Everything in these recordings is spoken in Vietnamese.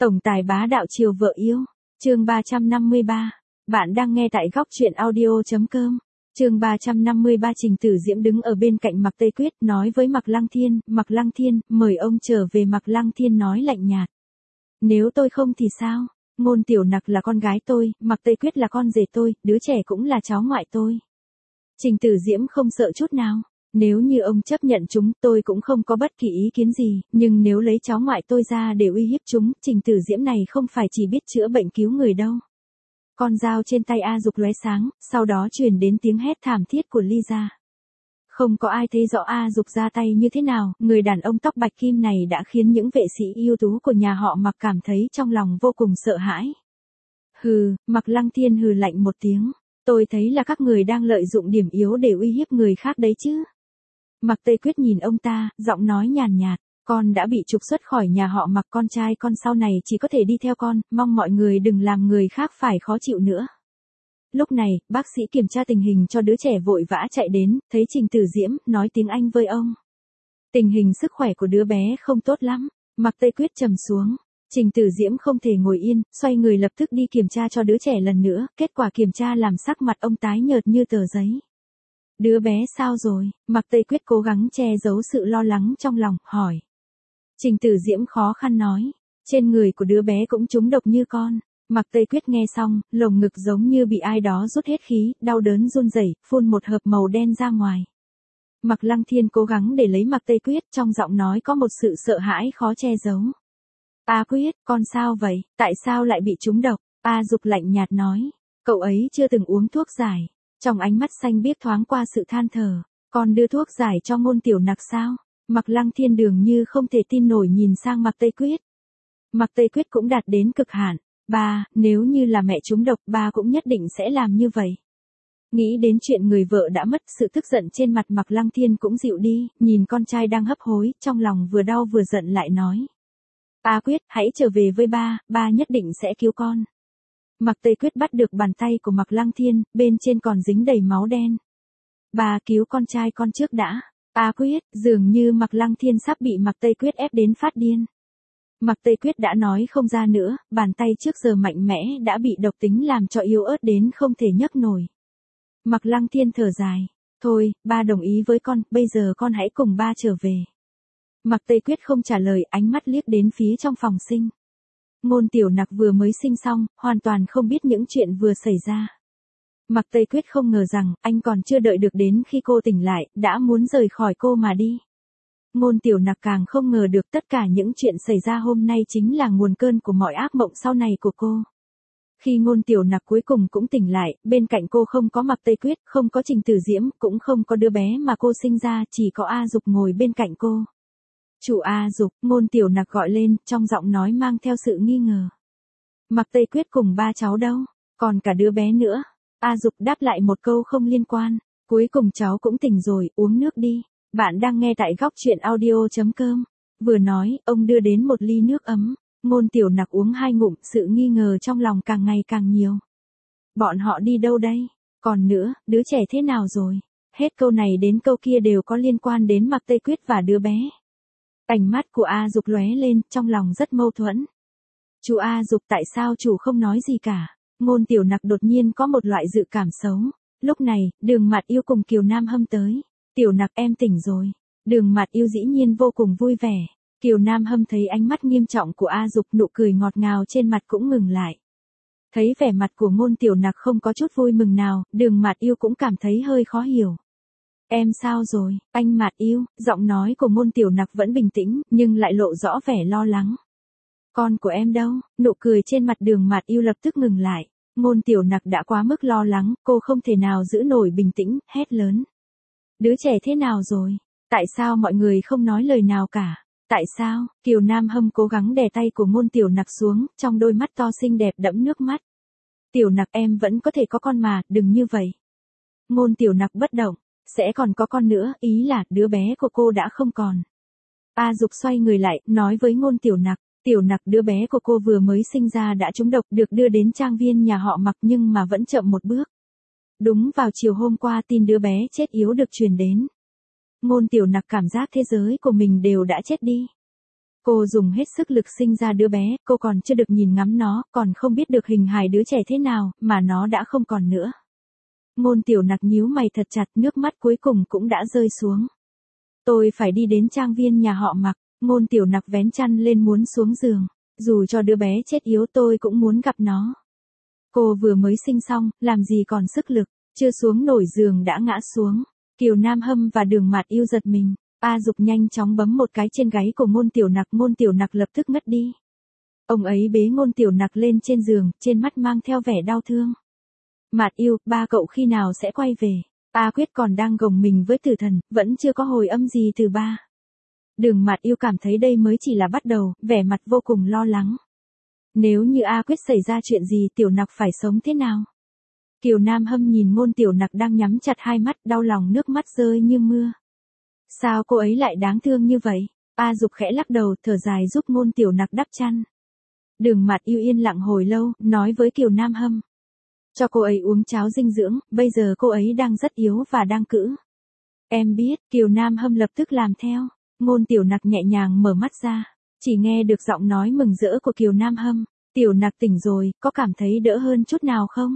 Tổng tài bá đạo chiều vợ yêu. Chương 353. Bạn đang nghe tại góc truyện audio.com. Chương 353. Trình Tử Diễm đứng ở bên cạnh Mạc Tây Quyết nói với Mạc Lăng Thiên, Mạc Lăng Thiên, mời ông trở về. Mạc Lăng Thiên nói lạnh nhạt. Nếu tôi không thì sao? Ngôn Tiểu Nặc là con gái tôi, Mạc Tây Quyết là con rể tôi, đứa trẻ cũng là cháu ngoại tôi. Trình Tử Diễm không sợ chút nào. Nếu như ông chấp nhận chúng, tôi cũng không có bất kỳ ý kiến gì, nhưng nếu lấy cháu ngoại tôi ra để uy hiếp chúng, Trình Tử Diễm này không phải chỉ biết chữa bệnh cứu người đâu. Con dao trên tay A Dục lóe sáng, sau đó truyền đến tiếng hét thảm thiết của Ly Gia. Không có ai thấy rõ A Dục ra tay như thế nào, người đàn ông tóc bạch kim này đã khiến những vệ sĩ ưu tú của nhà họ Mạc cảm thấy trong lòng vô cùng sợ hãi. Hừ, Mạc Lăng Thiên hừ lạnh một tiếng. Tôi thấy là các người đang lợi dụng điểm yếu để uy hiếp người khác đấy chứ. Mạc Tây Quyết nhìn ông ta, giọng nói nhàn nhạt, con đã bị trục xuất khỏi nhà họ Mạc, con trai con sau này chỉ có thể đi theo con, mong mọi người đừng làm người khác phải khó chịu nữa. Lúc này, bác sĩ kiểm tra tình hình cho đứa trẻ vội vã chạy đến, thấy Trình Tử Diễm, nói tiếng Anh với ông. Tình hình sức khỏe của đứa bé không tốt lắm. Mạc Tây Quyết trầm xuống. Trình Tử Diễm không thể ngồi yên, xoay người lập tức đi kiểm tra cho đứa trẻ lần nữa, kết quả kiểm tra làm sắc mặt ông tái nhợt như tờ giấy. Đứa bé sao rồi? Mạc Tây Quyết cố gắng che giấu sự lo lắng trong lòng, hỏi. Trình Tử Diễm khó khăn nói, trên người của đứa bé cũng trúng độc như con. Mạc Tây Quyết nghe xong, lồng ngực giống như bị ai đó rút hết khí, đau đớn run rẩy, phun một hộp màu đen ra ngoài. Mạc Lăng Thiên cố gắng để lấy Mạc Tây Quyết, trong giọng nói có một sự sợ hãi khó che giấu. A Quyết, con sao vậy? Tại sao lại bị trúng độc? A Dục lạnh nhạt nói, cậu ấy chưa từng uống thuốc giải. Trong ánh mắt xanh biếc thoáng qua sự than thở, con đưa thuốc giải cho Ngôn Tiểu Nặc sao? Mạc Lăng Thiên dường như không thể tin nổi nhìn sang Mạc Tây Quyết. Mạc Tây Quyết cũng đạt đến cực hạn. Ba, nếu như là mẹ trúng độc, ba cũng nhất định sẽ làm như vậy. Nghĩ đến chuyện người vợ đã mất, sự tức giận trên mặt Mạc Lăng Thiên cũng dịu đi, nhìn con trai đang hấp hối, trong lòng vừa đau vừa giận lại nói. A Quyết, hãy trở về với ba, ba nhất định sẽ cứu con. Mạc Tây Quyết bắt được bàn tay của Mạc Lăng Thiên, bên trên còn dính đầy máu đen. Ba cứu con trai con trước đã. A Quyết, dường như Mạc Lăng Thiên sắp bị Mạc Tây Quyết ép đến phát điên. Mạc Tây Quyết đã nói không ra nữa, bàn tay trước giờ mạnh mẽ đã bị độc tính làm cho yếu ớt đến không thể nhấc nổi. Mạc Lăng Thiên thở dài. Thôi, ba đồng ý với con, bây giờ con hãy cùng ba trở về. Mạc Tây Quyết không trả lời, ánh mắt liếc đến phía trong phòng sinh. Ngôn Tiểu Nặc vừa mới sinh xong, hoàn toàn không biết những chuyện vừa xảy ra. Mạc Tây Quyết không ngờ rằng, anh còn chưa đợi được đến khi cô tỉnh lại, đã muốn rời khỏi cô mà đi. Ngôn Tiểu Nặc càng không ngờ được tất cả những chuyện xảy ra hôm nay chính là nguồn cơn của mọi ác mộng sau này của cô. Khi Ngôn Tiểu Nặc cuối cùng cũng tỉnh lại, bên cạnh cô không có Mạc Tây Quyết, không có Trình Tử Diễm, cũng không có đứa bé mà cô sinh ra, chỉ có A Dục ngồi bên cạnh cô. Chủ A Dục, Ngôn Tiểu Nặc gọi lên, trong giọng nói mang theo sự nghi ngờ. Mạc Tây Quyết cùng ba cháu đâu? Còn cả đứa bé nữa. A Dục đáp lại một câu không liên quan. Cuối cùng cháu cũng tỉnh rồi, uống nước đi. Bạn đang nghe tại góc truyện audio.com. Vừa nói, ông đưa đến một ly nước ấm. Ngôn Tiểu Nặc uống 2 ngụm, sự nghi ngờ trong lòng càng ngày càng nhiều. Bọn họ đi đâu đây? Còn nữa, đứa trẻ thế nào rồi? Hết câu này đến câu kia đều có liên quan đến Mạc Tây Quyết và đứa bé. Ánh mắt của A Dục lóe lên, trong lòng rất mâu thuẫn. Chú A Dục, tại sao chủ không nói gì cả? Ngôn Tiểu Nặc đột nhiên có một loại dự cảm xấu. Lúc này, Đường Mạt Yêu cùng Kiều Nam Hâm tới. Tiểu Nặc em tỉnh rồi. Đường Mạt Yêu dĩ nhiên vô cùng vui vẻ. Kiều Nam Hâm thấy ánh mắt nghiêm trọng của A Dục, nụ cười ngọt ngào trên mặt cũng ngừng lại. Thấy vẻ mặt của Ngôn Tiểu Nặc không có chút vui mừng nào, Đường Mạt Yêu cũng cảm thấy hơi khó hiểu. Em sao rồi, anh Mạt Yêu? Giọng nói của Ngôn Tiểu Nặc vẫn bình tĩnh, nhưng lại lộ rõ vẻ lo lắng. Con của em đâu? Nụ cười trên mặt Đường Mạt Yêu lập tức ngừng lại. Ngôn Tiểu Nặc đã quá mức lo lắng, cô không thể nào giữ nổi bình tĩnh, hét lớn. Đứa trẻ thế nào rồi? Tại sao mọi người không nói lời nào cả? Tại sao? Kiều Nam Hâm cố gắng đè tay của Ngôn Tiểu Nặc xuống, trong đôi mắt to xinh đẹp đẫm nước mắt. Tiểu Nặc em vẫn có thể có con mà, đừng như vậy. Ngôn Tiểu Nặc bất động. Sẽ còn có con nữa, ý là đứa bé của cô đã không còn. A Dục xoay người lại, nói với Ngôn Tiểu Nặc. Tiểu Nặc, đứa bé của cô vừa mới sinh ra đã trúng độc, được đưa đến trang viên nhà họ Mạc nhưng mà vẫn chậm một bước. Đúng vào chiều hôm qua tin đứa bé chết yếu được truyền đến. Ngôn Tiểu Nặc cảm giác thế giới của mình đều đã chết đi. Cô dùng hết sức lực sinh ra đứa bé, cô còn chưa được nhìn ngắm nó, còn không biết được hình hài đứa trẻ thế nào, mà nó đã không còn nữa. Ngôn Tiểu Nặc nhíu mày thật chặt, nước mắt cuối cùng cũng đã rơi xuống. Tôi phải đi đến trang viên nhà họ Mạc. Ngôn Tiểu Nặc vén chăn lên muốn xuống giường. Dù cho đứa bé chết yếu tôi cũng muốn gặp nó. Cô vừa mới sinh xong, làm gì còn sức lực, chưa xuống nổi giường đã ngã xuống. Kiều Nam Hâm và Đường Mạt Yêu giật mình. A Dục nhanh chóng bấm một cái trên gáy của Ngôn Tiểu Nặc lập tức ngất đi. Ông ấy bế Ngôn Tiểu Nặc lên trên giường, trên mắt mang theo vẻ đau thương. Mạt Yêu, ba cậu khi nào sẽ quay về? A Quyết còn đang gồng mình với Tử Thần, vẫn chưa có hồi âm gì từ ba. Đường Mạt Yêu cảm thấy đây mới chỉ là bắt đầu, vẻ mặt vô cùng lo lắng. Nếu như A Quyết xảy ra chuyện gì Tiểu Nặc phải sống thế nào? Kiều Nam Hâm nhìn Ngôn Tiểu Nặc đang nhắm chặt hai mắt, đau lòng nước mắt rơi như mưa. Sao cô ấy lại đáng thương như vậy? A Dục khẽ lắc đầu, thở dài giúp Ngôn Tiểu Nặc đắp chăn. Đường Mạt Yêu yên lặng hồi lâu, nói với Kiều Nam Hâm. Cho cô ấy uống cháo dinh dưỡng, bây giờ cô ấy đang rất yếu và đang cữ. Em biết, Kiều Nam Hâm lập tức làm theo. Ngôn Tiểu Nặc nhẹ nhàng mở mắt ra. Chỉ nghe được giọng nói mừng rỡ của Kiều Nam Hâm. Tiểu Nặc tỉnh rồi, có cảm thấy đỡ hơn chút nào không?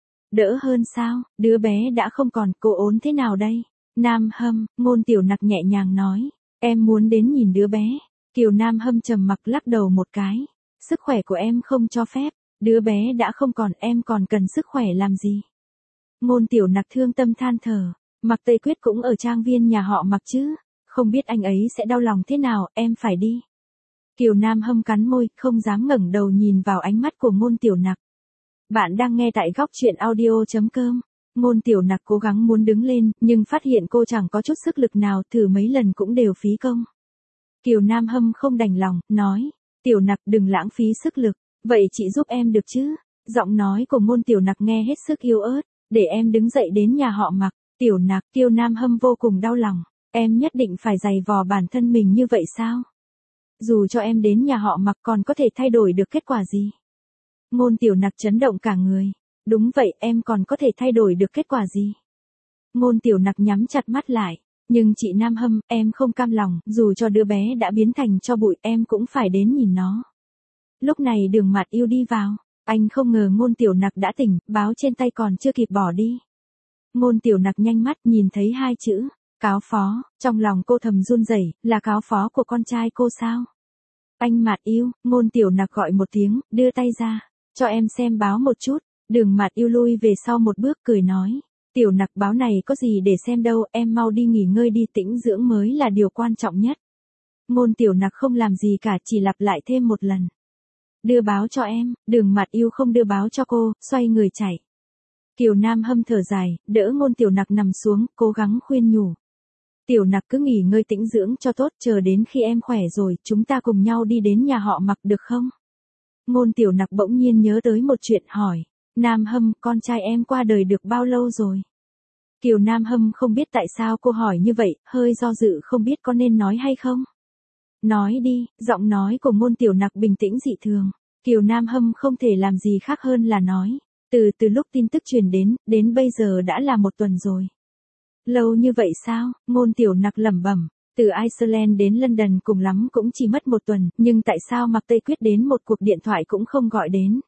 Đỡ hơn sao, đứa bé đã không còn, cô ốm thế nào đây? Nam Hâm, Ngôn Tiểu Nặc nhẹ nhàng nói. Em muốn đến nhìn đứa bé. Kiều Nam Hâm trầm mặc lắc đầu một cái. Sức khỏe của em không cho phép. Đứa bé đã không còn, em còn cần sức khỏe làm gì? Ngôn Tiểu Nặc thương tâm than thở. Mạc Tây Quyết cũng ở trang viên nhà họ Mạc chứ. Không biết anh ấy sẽ đau lòng thế nào, em phải đi. Kiều Nam Hâm cắn môi, không dám ngẩng đầu nhìn vào ánh mắt của Ngôn Tiểu Nặc. Bạn đang nghe tại góc truyện audio.com. Ngôn Tiểu Nặc cố gắng muốn đứng lên, nhưng phát hiện cô chẳng có chút sức lực nào, thử mấy lần cũng đều phí công. Kiều Nam Hâm không đành lòng, nói. Tiểu Nặc đừng lãng phí sức lực, vậy chị giúp em được chứ? Giọng nói của Ngôn Tiểu Nặc nghe hết sức yếu ớt, để em đứng dậy đến nhà họ Mạc. Tiểu Nặc, Kiều Nam Hâm vô cùng đau lòng. Em nhất định phải giày vò bản thân mình như vậy sao? Dù cho em đến nhà họ Mạc còn có thể thay đổi được kết quả gì? Ngôn Tiểu Nặc chấn động cả người. Đúng vậy, em còn có thể thay đổi được kết quả gì? Ngôn Tiểu Nặc nhắm chặt mắt lại. Nhưng chị Nam Hâm, em không cam lòng, dù cho đứa bé đã biến thành tro bụi em cũng phải đến nhìn nó. Lúc này Đường Mạt Yêu đi vào. Anh không ngờ Ngôn Tiểu Nặc đã tỉnh, báo trên tay còn chưa kịp bỏ đi. Ngôn Tiểu Nặc nhanh mắt nhìn thấy hai chữ. Cáo phó, trong lòng cô thầm run rẩy, là cáo phó của con trai cô sao? Anh Mạt Yêu, Ngôn Tiểu Nặc gọi một tiếng, đưa tay ra. Cho em xem báo một chút. Đường Mạt Yêu lui về sau một bước cười nói. Tiểu Nặc báo này có gì để xem đâu, em mau đi nghỉ ngơi đi, tĩnh dưỡng mới là điều quan trọng nhất. Ngôn Tiểu Nặc không làm gì cả, chỉ lặp lại thêm một lần. Đưa báo cho em, Đường Mạt Yêu không đưa báo cho cô, xoay người chạy. Kiều Nam Hâm thở dài, đỡ Ngôn Tiểu Nặc nằm xuống, cố gắng khuyên nhủ. Tiểu Nặc cứ nghỉ ngơi tĩnh dưỡng cho tốt, chờ đến khi em khỏe rồi, chúng ta cùng nhau đi đến nhà họ Mạc được không? Ngôn Tiểu Nặc bỗng nhiên nhớ tới một chuyện hỏi. Nam Hâm, con trai em qua đời được bao lâu rồi? Kiều Nam Hâm không biết tại sao cô hỏi như vậy, hơi do dự không biết có nên nói hay không. Nói đi, giọng nói của Ngôn Tiểu Nặc bình tĩnh dị thường. Kiều Nam Hâm không thể làm gì khác hơn là nói. Từ lúc tin tức truyền đến bây giờ đã là 1 tuần rồi. Lâu như vậy sao? Ngôn Tiểu Nặc lẩm bẩm. Từ Iceland đến London cùng lắm cũng chỉ mất 1 tuần, nhưng tại sao Mạc Tây Quyết đến một cuộc điện thoại cũng không gọi đến?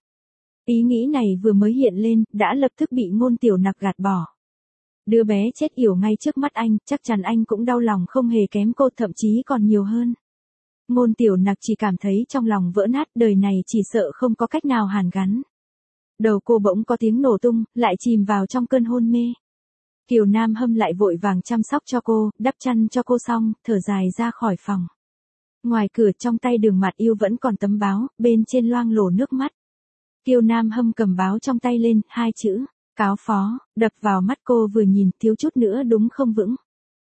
Ý nghĩ này vừa mới hiện lên, đã lập tức bị Ngôn Tiểu Nặc gạt bỏ. Đứa bé chết yểu ngay trước mắt anh, chắc chắn anh cũng đau lòng không hề kém cô, thậm chí còn nhiều hơn. Ngôn Tiểu Nặc chỉ cảm thấy trong lòng vỡ nát, đời này chỉ sợ không có cách nào hàn gắn. Đầu cô bỗng có tiếng nổ tung, lại chìm vào trong cơn hôn mê. Kiều Nam Hâm lại vội vàng chăm sóc cho cô, đắp chăn cho cô xong, thở dài ra khỏi phòng. Ngoài cửa trong tay Đường Mạt Yêu vẫn còn tấm báo, bên trên loang lổ nước mắt. Kiều Nam Hâm cầm báo trong tay lên, 2 chữ, cáo phó, đập vào mắt cô vừa nhìn, thiếu chút nữa đúng không vững.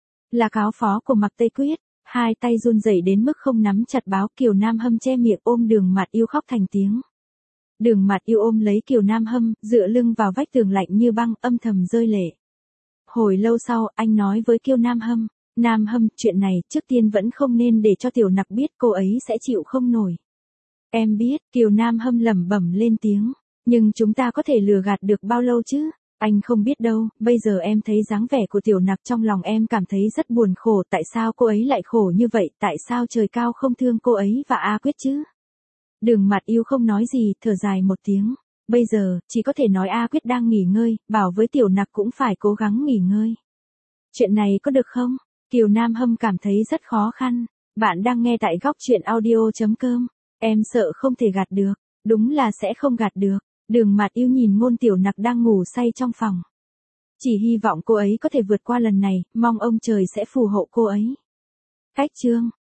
Là cáo phó của Mạc Tây Quyết, hai tay run rẩy đến mức không nắm chặt báo. Kiều Nam Hâm che miệng ôm Đường Mạt Yêu khóc thành tiếng. Đường Mạt Yêu ôm lấy Kiều Nam Hâm, dựa lưng vào vách tường lạnh như băng, âm thầm rơi lệ. Hồi lâu sau, anh nói với Kiều Nam Hâm. Nam Hâm, chuyện này, trước tiên vẫn không nên để cho Tiểu Nặc biết, cô ấy sẽ chịu không nổi. Em biết, Kiều Nam Hâm lẩm bẩm lên tiếng. Nhưng chúng ta có thể lừa gạt được bao lâu chứ? Anh không biết đâu, bây giờ em thấy dáng vẻ của Tiểu Nặc trong lòng em cảm thấy rất buồn khổ, tại sao cô ấy lại khổ như vậy, tại sao trời cao không thương cô ấy và A Quyết chứ? Đường Mặt Yêu không nói gì, thở dài một tiếng. Bây giờ, chỉ có thể nói A Quyết đang nghỉ ngơi, bảo với Tiểu Nặc cũng phải cố gắng nghỉ ngơi. Chuyện này có được không? Kiều Nam Hâm cảm thấy rất khó khăn. Bạn đang nghe tại góc chuyện audio.com. Em sợ không thể gạt được. Đúng là sẽ không gạt được. Đường Mặt Yêu nhìn Ngôn Tiểu Nặc đang ngủ say trong phòng. Chỉ hy vọng cô ấy có thể vượt qua lần này, mong ông trời sẽ phù hộ cô ấy. Cách chương